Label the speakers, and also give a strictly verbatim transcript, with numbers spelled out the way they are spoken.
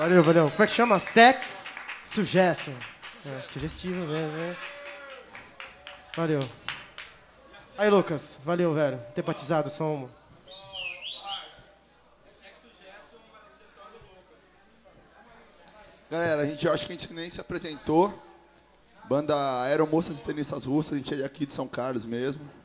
Speaker 1: Valeu, valeu. Como é que chama? Sex Suggestion. É, sugestivo mesmo, né? Valeu. Aí, Lucas. Valeu, velho. Ter batizado só uma.
Speaker 2: Galera, a gente acho que a gente nem se apresentou. Banda Aeromoças e Tenistas Russas, a gente é aqui de São Carlos mesmo.